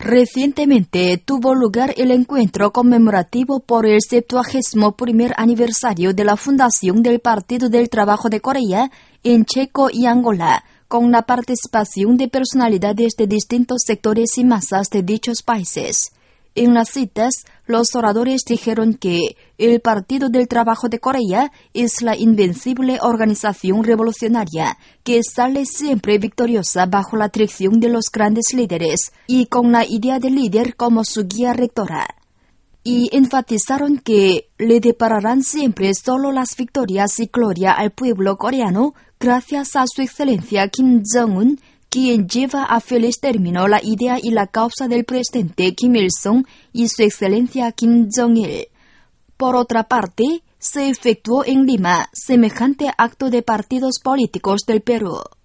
Recientemente tuvo lugar el encuentro conmemorativo por el 71º aniversario de la fundación del Partido del Trabajo de Corea en Checo y Angola, con la participación de personalidades de distintos sectores y masas de dichos países. En las citas, los oradores dijeron que el Partido del Trabajo de Corea es la invencible organización revolucionaria que sale siempre victoriosa bajo la dirección de los grandes líderes y con la idea del líder como su guía rectora. Y enfatizaron que le depararán siempre solo las victorias y gloria al pueblo coreano gracias a su excelencia Kim Jong-un, quien lleva a feliz término la idea y la causa del presidente Kim Il-sung y su excelencia Kim Jong-il. Por otra parte, se efectuó en Lima semejante acto de partidos políticos del Perú.